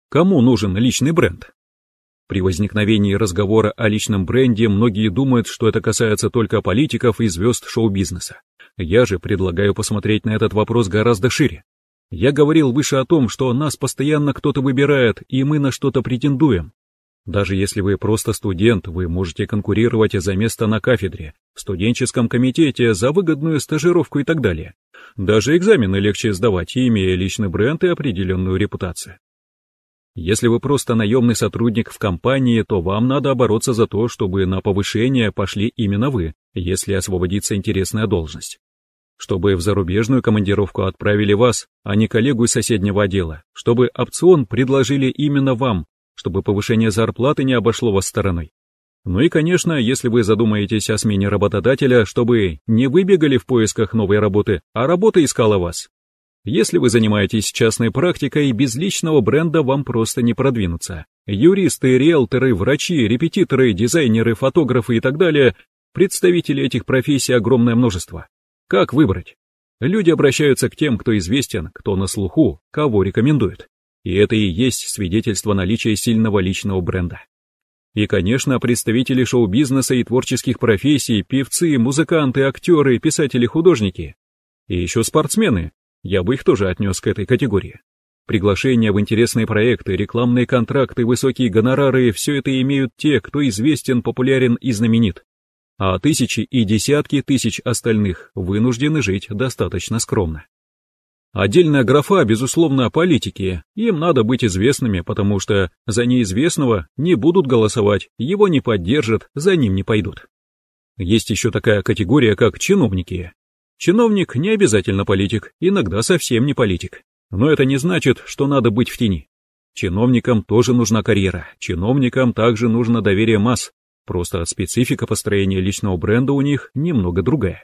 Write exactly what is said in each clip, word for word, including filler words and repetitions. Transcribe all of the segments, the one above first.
Кому нужен личный бренд? При возникновении разговора о личном бренде многие думают, что это касается только политиков и звезд шоу-бизнеса. Я же предлагаю посмотреть на этот вопрос гораздо шире. Я говорил выше о том, что нас постоянно кто-то выбирает, и мы на что-то претендуем. Даже если вы просто студент, вы можете конкурировать за место на кафедре, в студенческом комитете, за выгодную стажировку и так далее. Даже экзамены легче сдавать, имея личный бренд и определенную репутацию. Если вы просто наемный сотрудник в компании, то вам надо бороться за то, чтобы на повышение пошли именно вы, если освободится интересная должность. Чтобы в зарубежную командировку отправили вас, а не коллегу из соседнего отдела, чтобы опцион предложили именно вам, чтобы повышение зарплаты не обошло вас стороной. Ну и, конечно, если вы задумаетесь о смене работодателя, чтобы не вы бегали в поисках новой работы, а работа искала вас. Если вы занимаетесь частной практикой, без личного бренда вам просто не продвинуться. Юристы, риэлторы, врачи, репетиторы, дизайнеры, фотографы и так далее, представители этих профессий огромное множество. Как выбрать? Люди обращаются к тем, кто известен, кто на слуху, кого рекомендуют. И это и есть свидетельство наличия сильного личного бренда. И, конечно, представители шоу-бизнеса и творческих профессий, певцы, музыканты, актеры, писатели, художники. И еще спортсмены. Я бы их тоже отнес к этой категории. Приглашения в интересные проекты, рекламные контракты, высокие гонорары – все это имеют те, кто известен, популярен и знаменит. А тысячи и десятки тысяч остальных вынуждены жить достаточно скромно. Отдельная графа, безусловно, политики. Им надо быть известными, потому что за неизвестного не будут голосовать, его не поддержат, за ним не пойдут. Есть еще такая категория, как чиновники. Чиновник не обязательно политик, иногда совсем не политик. Но это не значит, что надо быть в тени. Чиновникам тоже нужна карьера, чиновникам также нужно доверие масс, просто специфика построения личного бренда у них немного другая.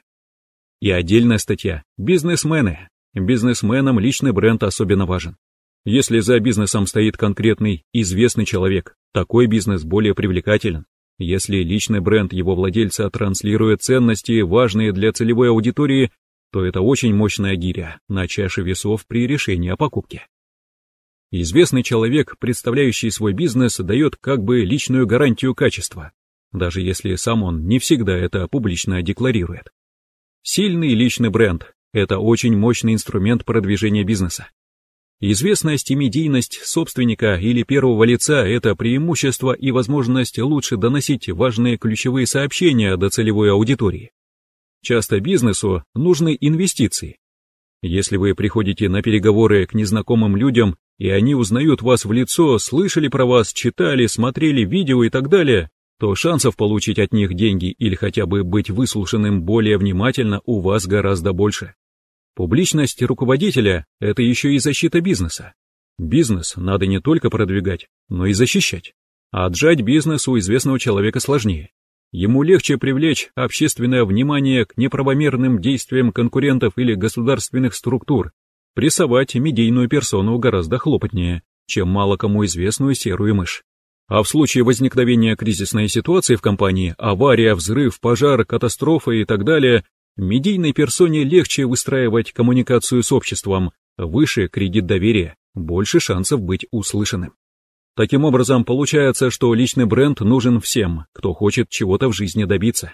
И отдельная статья – бизнесмены. Бизнесменам личный бренд особенно важен. Если за бизнесом стоит конкретный, известный человек, такой бизнес более привлекателен. Если личный бренд его владельца транслирует ценности, важные для целевой аудитории, то это очень мощная гиря на чаше весов при решении о покупке. Известный человек, представляющий свой бизнес, дает как бы личную гарантию качества, даже если сам он не всегда это публично декларирует. Сильный личный бренд – это очень мощный инструмент продвижения бизнеса. Известность и медийность собственника или первого лица – это преимущество и возможность лучше доносить важные ключевые сообщения до целевой аудитории. Часто бизнесу нужны инвестиции. Если вы приходите на переговоры к незнакомым людям, и они узнают вас в лицо, слышали про вас, читали, смотрели видео и так далее, то шансов получить от них деньги или хотя бы быть выслушанным более внимательно у вас гораздо больше. Публичность руководителя – это еще и защита бизнеса. Бизнес надо не только продвигать, но и защищать. А отжать бизнес у известного человека сложнее. Ему легче привлечь общественное внимание к неправомерным действиям конкурентов или государственных структур. Прессовать медийную персону гораздо хлопотнее, чем мало кому известную серую мышь. А в случае возникновения кризисной ситуации в компании, авария, взрыв, пожар, катастрофа и так далее, медийной персоне легче выстраивать коммуникацию с обществом, выше кредит доверия, больше шансов быть услышанным. Таким образом, получается, что личный бренд нужен всем, кто хочет чего-то в жизни добиться.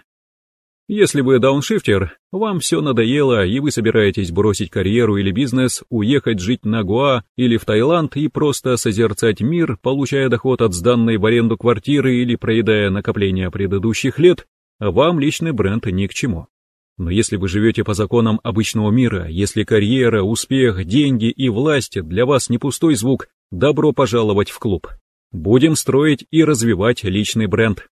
Если вы дауншифтер, вам все надоело и вы собираетесь бросить карьеру или бизнес, уехать жить на Гоа или в Таиланд и просто созерцать мир, получая доход от сданной в аренду квартиры или проедая накопления предыдущих лет, вам личный бренд ни к чему. Но если вы живете по законам обычного мира, если карьера, успех, деньги и власть для вас не пустой звук, добро пожаловать в клуб. Будем строить и развивать личный бренд.